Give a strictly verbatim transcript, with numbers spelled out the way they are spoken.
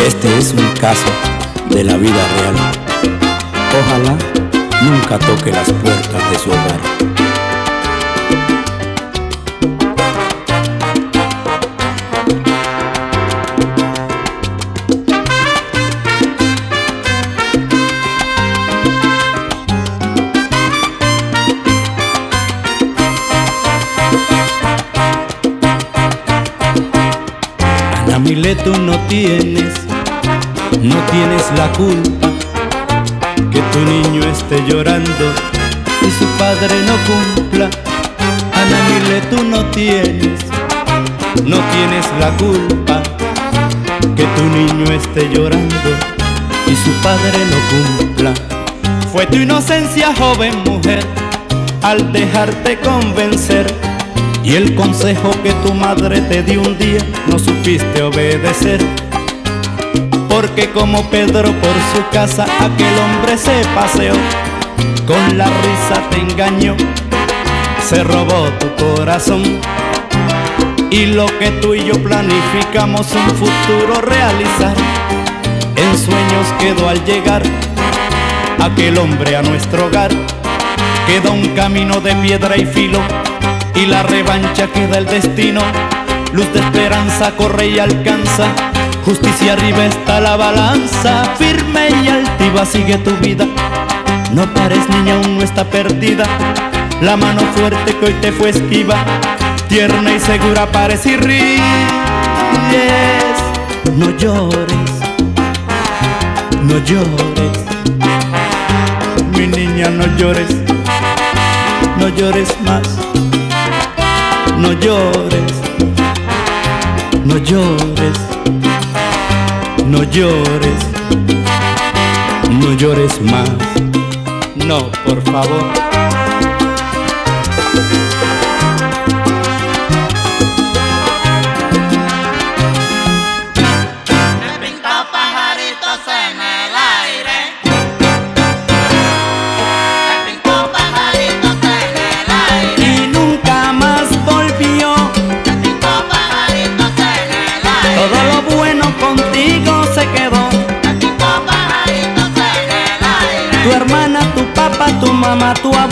Este es un caso de la vida real. Ojalá nunca toque las puertas de su hogar. Ana Milet, tú no tienes, no tienes la culpa que tu niño esté llorando y su padre no cumpla. Ana Milet, tú no tienes, no tienes la culpa que tu niño esté llorando y su padre no cumpla. Fue tu inocencia, joven mujer, al dejarte convencer, y el consejo que tu madre te dio un día no supiste obedecer. Porque como Pedro por su casa aquel hombre se paseó, con la risa te engañó, se robó tu corazón. Y lo que tú y yo planificamos un futuro realizar, en sueños quedó al llegar aquel hombre a nuestro hogar. Queda un camino de piedra y filo, y la revancha queda el destino. Luz de esperanza corre y alcanza, justicia arriba está la balanza. Firme y altiva sigue tu vida, no pares niña, aún no está perdida. La mano fuerte que hoy te fue esquiva, tierna y segura parece y ríes. No llores, no llores, mi niña, no llores, no llores más. No llores, no llores, no llores, no llores más. No, por favor. Contigo se quedó. Pajaritos en el aire. Tu hermana, tu papá, tu mamá, tu abuela.